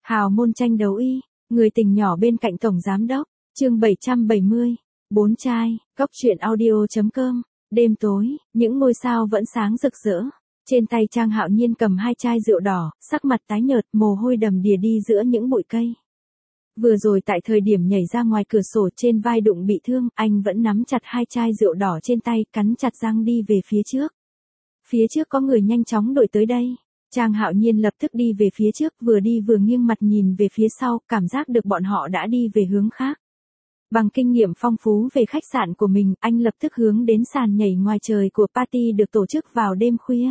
Hào môn tranh đấu y, người tình nhỏ bên cạnh tổng giám đốc, chương 770, bốn trai, góc truyện audio.com, đêm tối, những ngôi sao vẫn sáng rực rỡ. Trên tay Trang Hạo Nhiên cầm hai chai rượu đỏ, sắc mặt tái nhợt, mồ hôi đầm đìa đi giữa những bụi cây. Vừa rồi tại thời điểm nhảy ra ngoài cửa sổ trên vai đụng bị thương, anh vẫn nắm chặt hai chai rượu đỏ trên tay, cắn chặt răng đi về phía trước. Phía trước có người nhanh chóng đuổi tới đây. Trang Hạo Nhiên lập tức đi về phía trước, vừa đi vừa nghiêng mặt nhìn về phía sau, cảm giác được bọn họ đã đi về hướng khác. Bằng kinh nghiệm phong phú về khách sạn của mình, anh lập tức hướng đến sàn nhảy ngoài trời của party được tổ chức vào đêm khuya.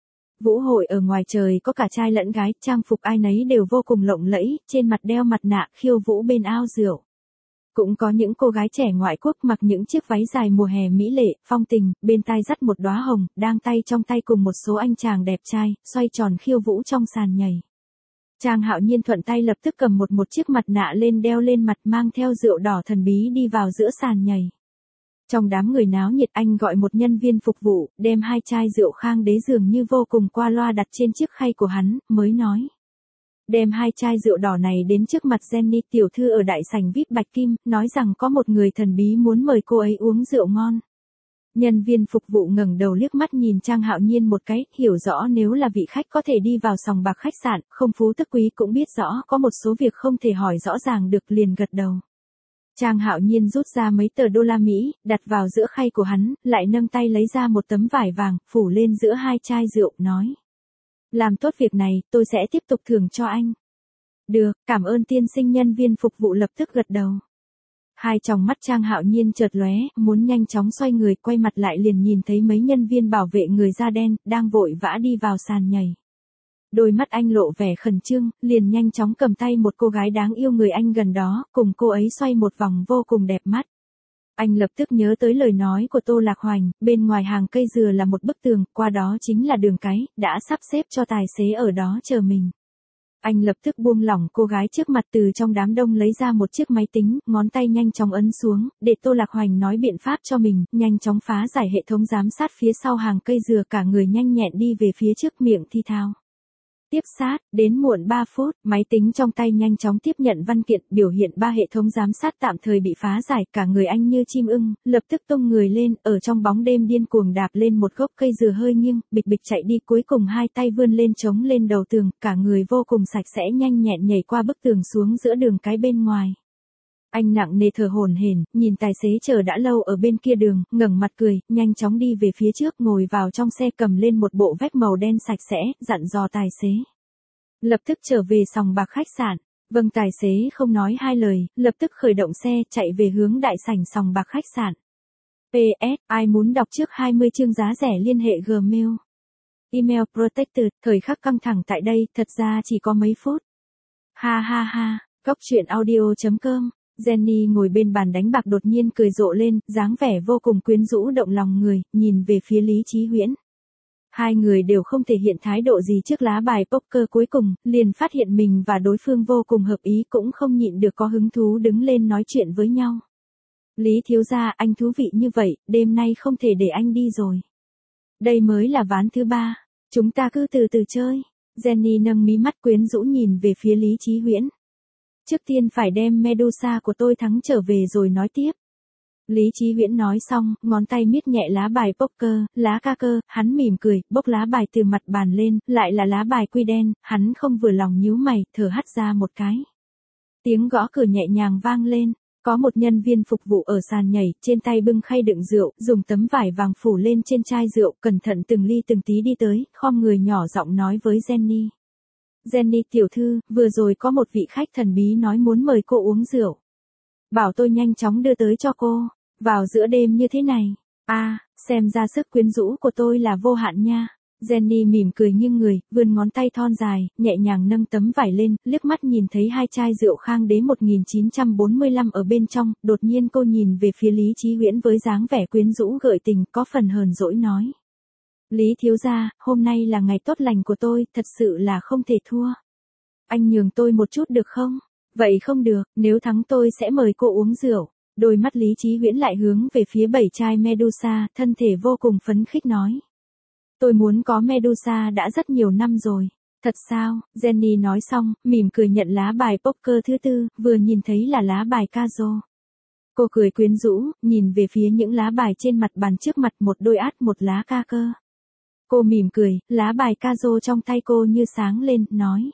Vũ hội ở ngoài trời có cả trai lẫn gái, trang phục ai nấy đều vô cùng lộng lẫy, trên mặt đeo mặt nạ khiêu vũ bên ao rượu. Cũng có những cô gái trẻ ngoại quốc mặc những chiếc váy dài mùa hè mỹ lệ, phong tình, bên tai dắt một đóa hồng, đang tay trong tay cùng một số anh chàng đẹp trai, xoay tròn khiêu vũ trong sàn nhảy. Trang Hạo Nhiên thuận tay lập tức cầm một chiếc mặt nạ lên đeo lên mặt, mang theo rượu đỏ thần bí đi vào giữa sàn nhảy. Trong đám người náo nhiệt, anh gọi một nhân viên phục vụ, đem hai chai rượu Khang Đế dường như vô cùng qua loa đặt trên chiếc khay của hắn, mới nói. Đem hai chai rượu đỏ này đến trước mặt Jenny tiểu thư ở đại sảnh VIP Bạch Kim, nói rằng có một người thần bí muốn mời cô ấy uống rượu ngon. Nhân viên phục vụ ngẩng đầu liếc mắt nhìn Trang Hạo Nhiên một cái, hiểu rõ nếu là vị khách có thể đi vào sòng bạc khách sạn, không phú tức quý cũng biết rõ có một số việc không thể hỏi rõ ràng được, liền gật đầu. Trang Hạo Nhiên rút ra mấy tờ đô la Mỹ, đặt vào giữa khay của hắn, lại nâng tay lấy ra một tấm vải vàng, phủ lên giữa hai chai rượu, nói. Làm tốt việc này, tôi sẽ tiếp tục thưởng cho anh. Được, cảm ơn tiên sinh, nhân viên phục vụ lập tức gật đầu. Hai tròng mắt Trang Hạo Nhiên chợt lóe, muốn nhanh chóng xoay người, quay mặt lại liền nhìn thấy mấy nhân viên bảo vệ người da đen, đang vội vã đi vào sàn nhảy. Đôi mắt anh lộ vẻ khẩn trương, liền nhanh chóng cầm tay một cô gái đáng yêu người anh gần đó, cùng cô ấy xoay một vòng vô cùng đẹp mắt. Anh lập tức nhớ tới lời nói của Tô Lạc Hoành, bên ngoài hàng cây dừa là một bức tường, qua đó chính là đường cái, đã sắp xếp cho tài xế ở đó chờ mình. Anh lập tức buông lỏng cô gái trước mặt, từ trong đám đông lấy ra một chiếc máy tính, ngón tay nhanh chóng ấn xuống, để Tô Lạc Hoành nói biện pháp cho mình, nhanh chóng phá giải hệ thống giám sát phía sau hàng cây dừa, cả người nhanh nhẹn đi về phía trước, miệng thi thao. Tiếp sát, đến muộn 3 phút, máy tính trong tay nhanh chóng tiếp nhận văn kiện, biểu hiện 3 hệ thống giám sát tạm thời bị phá giải, cả người anh như chim ưng, lập tức tung người lên, ở trong bóng đêm điên cuồng đạp lên một gốc cây dừa hơi nghiêng, bịch bịch chạy đi, cuối cùng hai tay vươn lên chống lên đầu tường, cả người vô cùng sạch sẽ nhanh nhẹn nhảy qua bức tường xuống giữa đường cái bên ngoài. Anh nặng nề thở hổn hển, nhìn tài xế chờ đã lâu ở bên kia đường, ngẩng mặt cười, nhanh chóng đi về phía trước, ngồi vào trong xe, cầm lên một bộ vest màu đen sạch sẽ, dặn dò tài xế. Lập tức trở về sòng bạc khách sạn. Vâng, tài xế không nói hai lời, lập tức khởi động xe, chạy về hướng đại sảnh sòng bạc khách sạn. PS, ai muốn đọc trước 20 chương giá rẻ liên hệ Gmail. Email protected, thời khắc căng thẳng tại đây, thật ra chỉ có mấy phút. Ha ha ha, góc truyện audio.com. Jenny ngồi bên bàn đánh bạc đột nhiên cười rộ lên, dáng vẻ vô cùng quyến rũ động lòng người, nhìn về phía Lý Chí Huyễn. Hai người đều không thể hiện thái độ gì trước lá bài poker cuối cùng, liền phát hiện mình và đối phương vô cùng hợp ý, cũng không nhịn được có hứng thú đứng lên nói chuyện với nhau. Lý thiếu gia, anh thú vị như vậy, đêm nay không thể để anh đi rồi. Đây mới là ván thứ 3, chúng ta cứ từ từ chơi. Jenny nâng mí mắt quyến rũ nhìn về phía Lý Chí Huyễn. Trước tiên phải đem Medusa của tôi thắng trở về rồi nói tiếp. Lý Chí Huyễn nói xong, ngón tay miết nhẹ lá bài poker, lá ca cơ, hắn mỉm cười, bốc lá bài từ mặt bàn lên, lại là lá bài quy đen, hắn không vừa lòng nhíu mày, thở hắt ra một cái. Tiếng gõ cửa nhẹ nhàng vang lên, có một nhân viên phục vụ ở sàn nhảy, trên tay bưng khay đựng rượu, dùng tấm vải vàng phủ lên trên chai rượu, cẩn thận từng ly từng tí đi tới, khom người nhỏ giọng nói với Jenny. Jenny tiểu thư, vừa rồi có một vị khách thần bí nói muốn mời cô uống rượu. Bảo tôi nhanh chóng đưa tới cho cô, vào giữa đêm như thế này. Xem ra sức quyến rũ của tôi là vô hạn nha. Jenny mỉm cười nghiêng người, vươn ngón tay thon dài, nhẹ nhàng nâng tấm vải lên, liếc mắt nhìn thấy hai chai rượu Khang Đế 1945 ở bên trong, đột nhiên cô nhìn về phía Lý Chí Huyễn với dáng vẻ quyến rũ gợi tình, có phần hờn dỗi nói. Lý thiếu gia, hôm nay là ngày tốt lành của tôi, thật sự là không thể thua. Anh nhường tôi một chút được không? Vậy không được, nếu thắng tôi sẽ mời cô uống rượu. Đôi mắt Lý Chí Huyễn lại hướng về phía 7 chai Medusa, thân thể vô cùng phấn khích nói. Tôi muốn có Medusa đã rất nhiều năm rồi. Thật sao? Jenny nói xong, mỉm cười nhận lá bài poker thứ tư, vừa nhìn thấy là lá bài Cazo. Cô cười quyến rũ, nhìn về phía những lá bài trên mặt bàn trước mặt, một đôi át, một lá ca cơ. Cô mỉm cười, lá bài Cazo trong tay cô như sáng lên, nói.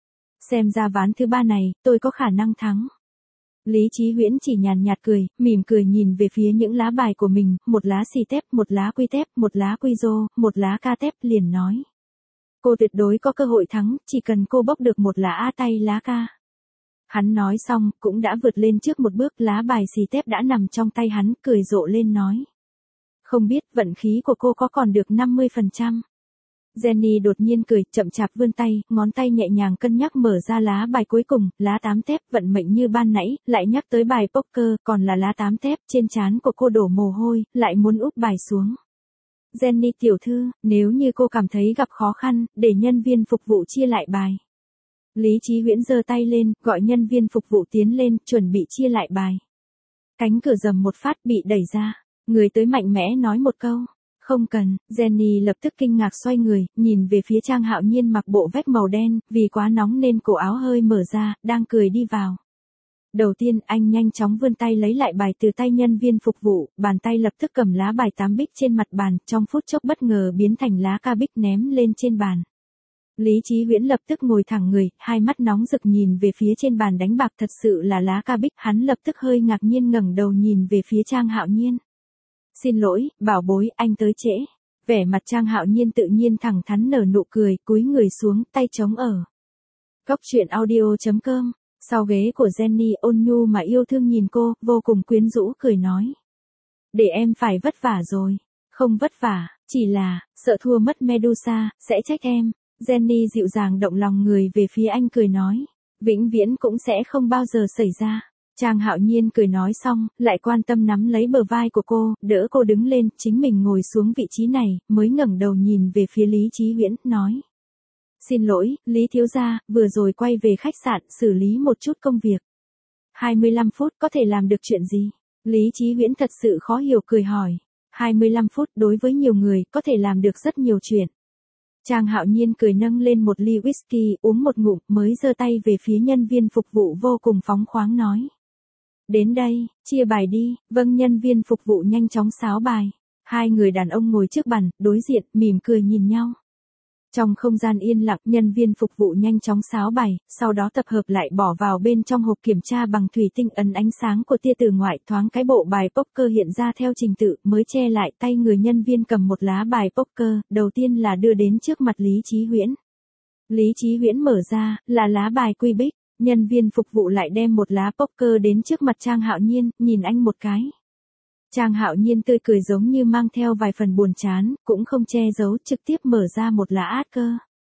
Xem ra ván thứ ba này, tôi có khả năng thắng. Lý Chí Huyễn chỉ nhàn nhạt cười, mỉm cười nhìn về phía những lá bài của mình, một lá xì tép, một lá quy tép, một lá quy rô, một lá ca tép, liền nói. Cô tuyệt đối có cơ hội thắng, chỉ cần cô bốc được một lá A tay lá ca. Hắn nói xong, cũng đã vượt lên trước một bước, lá bài xì tép đã nằm trong tay hắn, cười rộ lên nói. Không biết vận khí của cô có còn được 50%. Jenny đột nhiên cười, chậm chạp vươn tay, ngón tay nhẹ nhàng cân nhắc mở ra lá bài cuối cùng, lá 8 tép, vận mệnh như ban nãy, lại nhắc tới bài poker, còn là lá 8 tép, trên trán của cô đổ mồ hôi, lại muốn úp bài xuống. Jenny tiểu thư, nếu như cô cảm thấy gặp khó khăn, để nhân viên phục vụ chia lại bài. Lý Chí Huyễn giơ tay lên, gọi nhân viên phục vụ tiến lên, chuẩn bị chia lại bài. Cánh cửa rầm một phát bị đẩy ra. Người tới mạnh mẽ nói một câu. Không cần, Jenny lập tức kinh ngạc xoay người, nhìn về phía Trang Hạo Nhiên mặc bộ vest màu đen, vì quá nóng nên cổ áo hơi mở ra, đang cười đi vào. Đầu tiên, anh nhanh chóng vươn tay lấy lại bài từ tay nhân viên phục vụ, bàn tay lập tức cầm lá bài 8 bích trên mặt bàn, trong phút chốc bất ngờ biến thành lá ca bích ném lên trên bàn. Lý Chí Huyễn lập tức ngồi thẳng người, hai mắt nóng rực nhìn về phía trên bàn đánh bạc, thật sự là lá ca bích, hắn lập tức hơi ngạc nhiên ngẩng đầu nhìn về phía Trang Hạo Nhiên. Xin lỗi, bảo bối, anh tới trễ. Vẻ mặt Trang Hạo Nhiên tự nhiên thẳng thắn nở nụ cười, cúi người xuống, tay chống ở. Góc truyện audio.com, sau ghế của Jenny ôn nhu mà yêu thương nhìn cô, vô cùng quyến rũ cười nói. Để em phải vất vả rồi. Không vất vả, chỉ là, sợ thua mất Medusa, sẽ trách em. Jenny dịu dàng động lòng người về phía anh cười nói. Vĩnh viễn cũng sẽ không bao giờ xảy ra. Trang Hạo Nhiên cười nói xong, lại quan tâm nắm lấy bờ vai của cô, đỡ cô đứng lên, chính mình ngồi xuống vị trí này, mới ngẩng đầu nhìn về phía Lý Chí Huyễn, nói. Xin lỗi, Lý thiếu gia, vừa rồi quay về khách sạn, xử lý một chút công việc. 25 phút có thể làm được chuyện gì? Lý Chí Huyễn thật sự khó hiểu cười hỏi. 25 phút đối với nhiều người, có thể làm được rất nhiều chuyện. Trang Hạo Nhiên cười nâng lên một ly whisky, uống một ngụm, mới giơ tay về phía nhân viên phục vụ vô cùng phóng khoáng nói. Đến đây, chia bài đi. Vâng, nhân viên phục vụ nhanh chóng sáo bài. Hai người đàn ông ngồi trước bàn, đối diện, mỉm cười nhìn nhau. Trong không gian yên lặng, nhân viên phục vụ nhanh chóng sáo bài, sau đó tập hợp lại bỏ vào bên trong hộp kiểm tra bằng thủy tinh, ấn ánh sáng của tia tử ngoại, thoáng cái bộ bài poker hiện ra theo trình tự, mới che lại. Tay người nhân viên cầm một lá bài poker, đầu tiên là đưa đến trước mặt Lý Chí Huyễn. Lý Chí Huyễn mở ra, là lá bài quy bích. Nhân viên phục vụ lại đem một lá poker đến trước mặt Trang Hạo Nhiên, nhìn anh một cái. Trang Hạo Nhiên tươi cười giống như mang theo vài phần buồn chán, cũng không che giấu, trực tiếp mở ra một lá át cơ.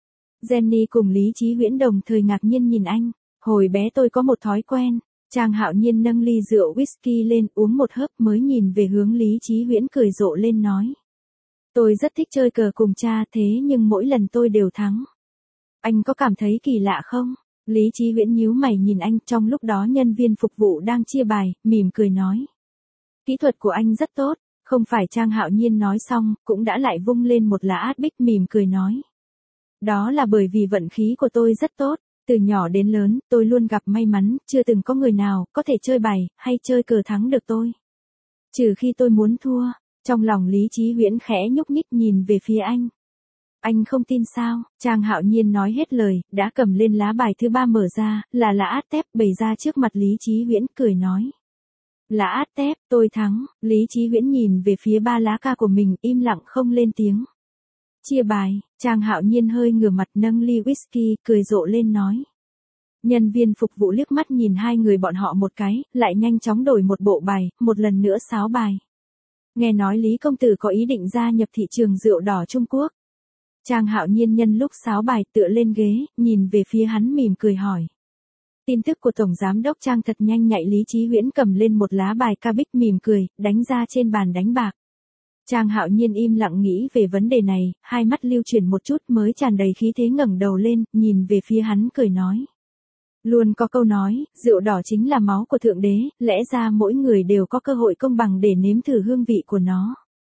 Jenny cùng Lý Chí Huyễn đồng thời ngạc nhiên nhìn anh. Hồi bé tôi có một thói quen. Trang Hạo Nhiên nâng ly rượu whisky lên, uống một hớp mới nhìn về hướng Lý Chí Huyễn cười rộ lên nói. Tôi rất thích chơi cờ cùng cha, thế nhưng mỗi lần tôi đều thắng. Anh có cảm thấy kỳ lạ không? Lý Chí Huyễn nhíu mày nhìn anh, trong lúc đó nhân viên phục vụ đang chia bài, mỉm cười nói. Kỹ thuật của anh rất tốt, không phải? Trang Hạo Nhiên nói xong, cũng đã lại vung lên một lá át bích, mỉm cười nói. Đó là bởi vì vận khí của tôi rất tốt, từ nhỏ đến lớn, tôi luôn gặp may mắn, chưa từng có người nào có thể chơi bài, hay chơi cờ thắng được tôi. Trừ khi tôi muốn thua. Trong lòng Lý Chí Huyễn khẽ nhúc nhích nhìn về phía anh. Anh không tin sao? Trang Hạo Nhiên nói hết lời, đã cầm lên lá bài thứ ba mở ra, là lá át tép, bày ra trước mặt Lý Chí Huyễn, cười nói. Lá át tép, tôi thắng. Lý Chí Huyễn nhìn về phía ba lá ca của mình, im lặng không lên tiếng. Chia bài. Trang Hạo Nhiên hơi ngửa mặt nâng ly whisky, cười rộ lên nói. Nhân viên phục vụ liếc mắt nhìn hai người bọn họ một cái, lại nhanh chóng đổi một bộ bài, một lần nữa sáo bài. Nghe nói Lý công tử có ý định gia nhập thị trường rượu đỏ Trung Quốc. Trang Hạo Nhiên nhân lúc sáo bài tựa lên ghế, nhìn về phía hắn mỉm cười hỏi. Tin tức của Tổng Giám đốc Trang thật nhanh nhạy. Lý Chí Huyễn cầm lên một lá bài ca bích mỉm cười, đánh ra trên bàn đánh bạc. Trang Hạo Nhiên im lặng nghĩ về vấn đề này, hai mắt lưu chuyển một chút mới tràn đầy khí thế ngẩng đầu lên, nhìn về phía hắn cười nói. Luôn có câu nói, rượu đỏ chính là máu của Thượng Đế, lẽ ra mỗi người đều có cơ hội công bằng để nếm thử hương vị của nó.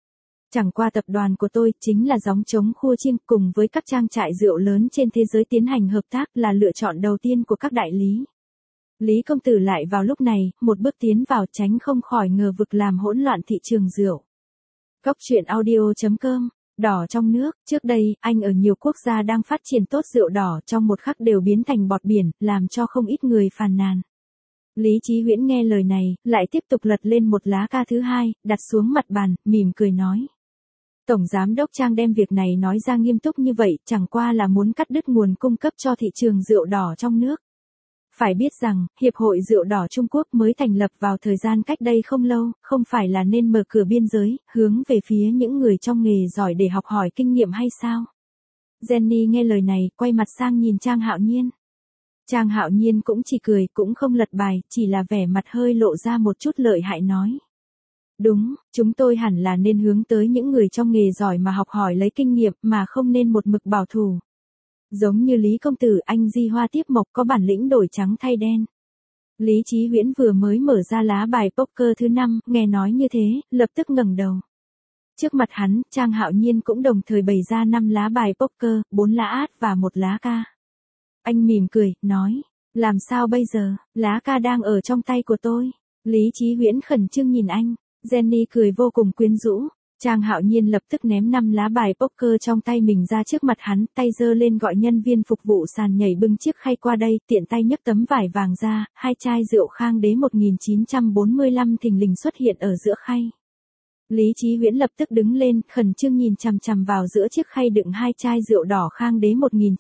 Chẳng qua tập đoàn của tôi chính là gióng trống khua chiêng cùng với các trang trại rượu lớn trên thế giới tiến hành hợp tác là lựa chọn đầu tiên của các đại lý. Lý công tử lại vào lúc này, một bước tiến vào tránh không khỏi ngờ vực làm hỗn loạn thị trường rượu. Cốc truyện audio.com, đỏ trong nước, trước đây, anh ở nhiều quốc gia đang phát triển tốt rượu đỏ trong một khắc đều biến thành bọt biển, làm cho không ít người phàn nàn. Lý Chí Huyễn nghe lời này, lại tiếp tục lật lên một lá ca thứ hai, đặt xuống mặt bàn, mỉm cười nói. Tổng giám đốc Trang đem việc này nói ra nghiêm túc như vậy, chẳng qua là muốn cắt đứt nguồn cung cấp cho thị trường rượu đỏ trong nước. Phải biết rằng, Hiệp hội Rượu đỏ Trung Quốc mới thành lập vào thời gian cách đây không lâu, không phải là nên mở cửa biên giới, hướng về phía những người trong nghề giỏi để học hỏi kinh nghiệm hay sao? Jenny nghe lời này, quay mặt sang nhìn Trang Hạo Nhiên. Trang Hạo Nhiên cũng chỉ cười, cũng không lật bài, chỉ là vẻ mặt hơi lộ ra một chút lợi hại nói. Đúng, chúng tôi hẳn là nên hướng tới những người trong nghề giỏi mà học hỏi lấy kinh nghiệm mà không nên một mực bảo thủ. Giống như Lý công tử anh Di Hoa Tiếp Mộc có bản lĩnh đổi trắng thay đen. Lý Chí Huyễn vừa mới mở ra lá bài poker thứ 5, nghe nói như thế, lập tức ngẩng đầu. Trước mặt hắn, Trang Hạo Nhiên cũng đồng thời bày ra 5 lá bài poker, 4 lá át và 1 lá ca. Anh mỉm cười, nói, làm sao bây giờ, lá ca đang ở trong tay của tôi. Lý Chí Huyễn khẩn trương nhìn anh, Jenny cười vô cùng quyến rũ. Trang Hạo Nhiên lập tức ném 5 lá bài poker trong tay mình ra trước mặt hắn, tay giơ lên gọi nhân viên phục vụ sàn nhảy bưng chiếc khay qua đây, tiện tay nhấc tấm vải vàng ra, 2 chai rượu Khang Đế 1945 thình lình xuất hiện ở giữa khay. Lý Chí Huyễn lập tức đứng lên, khẩn trương nhìn chằm chằm vào giữa chiếc khay đựng 2 chai rượu đỏ Khang Đế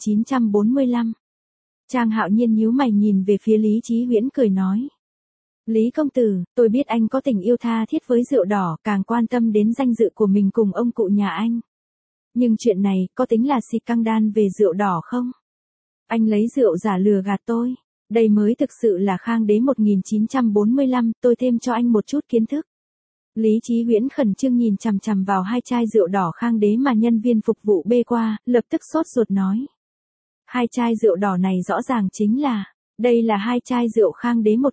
1945. Trang Hạo Nhiên nhíu mày nhìn về phía Lý Chí Huyễn cười nói. Lý công tử, tôi biết anh có tình yêu tha thiết với rượu đỏ, càng quan tâm đến danh dự của mình cùng ông cụ nhà anh. Nhưng chuyện này, có tính là xì căng đan về rượu đỏ không? Anh lấy rượu giả lừa gạt tôi. Đây mới thực sự là Khang Đế 1945, tôi thêm cho anh một chút kiến thức. Lý Chí Huyễn khẩn trương nhìn chằm chằm vào 2 chai rượu đỏ Khang Đế mà nhân viên phục vụ bê qua, lập tức sốt ruột nói. 2 chai rượu đỏ này rõ ràng chính là... Đây là 2 chai rượu Khang Đế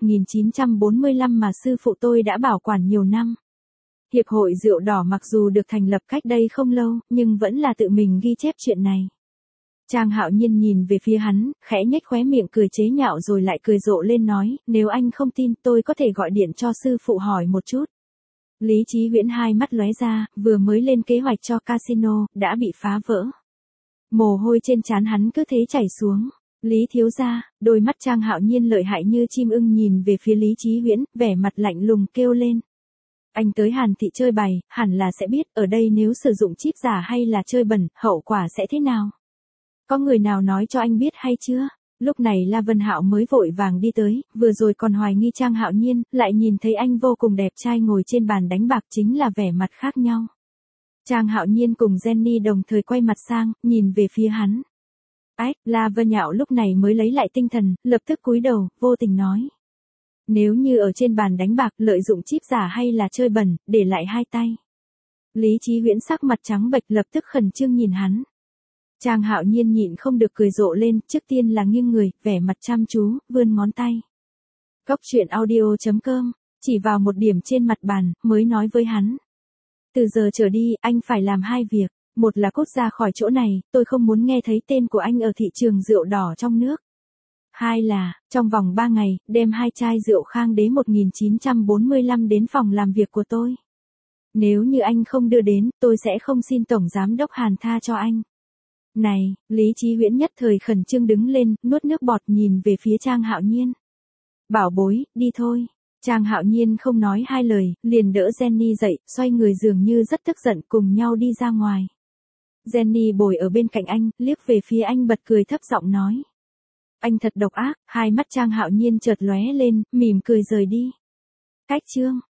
1945 mà sư phụ tôi đã bảo quản nhiều năm. Hiệp hội Rượu đỏ mặc dù được thành lập cách đây không lâu, nhưng vẫn là tự mình ghi chép chuyện này. Trang Hạo Nhiên nhìn về phía hắn, khẽ nhếch khóe miệng cười chế nhạo rồi lại cười rộ lên nói, nếu anh không tin tôi có thể gọi điện cho sư phụ hỏi một chút. Lý Chí Huyễn hai mắt lóe ra, vừa mới lên kế hoạch cho casino, đã bị phá vỡ. Mồ hôi trên trán hắn cứ thế chảy xuống. Lý thiếu gia, đôi mắt Trang Hạo Nhiên lợi hại như chim ưng nhìn về phía Lý Chí Huyễn, vẻ mặt lạnh lùng kêu lên. Anh tới Hàn thị chơi bài, hẳn là sẽ biết ở đây nếu sử dụng chip giả hay là chơi bẩn, hậu quả sẽ thế nào. Có người nào nói cho anh biết hay chưa? Lúc này La Vân Hạo mới vội vàng đi tới, vừa rồi còn hoài nghi Trang Hạo Nhiên, lại nhìn thấy anh vô cùng đẹp trai ngồi trên bàn đánh bạc chính là vẻ mặt khác nhau. Trang Hạo Nhiên cùng Jenny đồng thời quay mặt sang, nhìn về phía hắn. Ách, La Vân Hạo lúc này mới lấy lại tinh thần, lập tức cúi đầu, vô tình nói. Nếu như ở trên bàn đánh bạc lợi dụng chip giả hay là chơi bẩn, để lại hai tay. Lý Chí Huyễn sắc mặt trắng bệch lập tức khẩn trương nhìn hắn. Trang Hạo Nhiên nhịn không được cười rộ lên, trước tiên là nghiêng người, vẻ mặt chăm chú, vươn ngón tay. Cốc truyện audio.com, chỉ vào một điểm trên mặt bàn, mới nói với hắn. Từ giờ trở đi, anh phải làm 2 việc. Một là cút ra khỏi chỗ này, tôi không muốn nghe thấy tên của anh ở thị trường rượu đỏ trong nước. 2 là, trong vòng 3 ngày, đem 2 chai rượu Khang Đế 1945 đến phòng làm việc của tôi. Nếu như anh không đưa đến, tôi sẽ không xin Tổng Giám đốc Hàn tha cho anh. Này, Lý Chí Huyễn nhất thời khẩn trương đứng lên, nuốt nước bọt nhìn về phía Trang Hạo Nhiên. Bảo bối, đi thôi. Trang Hạo Nhiên không nói 2 lời, liền đỡ Jenny dậy, xoay người dường như rất tức giận cùng nhau đi ra ngoài. Jenny bồi ở bên cạnh anh, liếc về phía anh bật cười thấp giọng nói. Anh thật độc ác, hai mắt Trang Hạo Nhiên chợt lóe lên, mỉm cười rời đi. Cách chương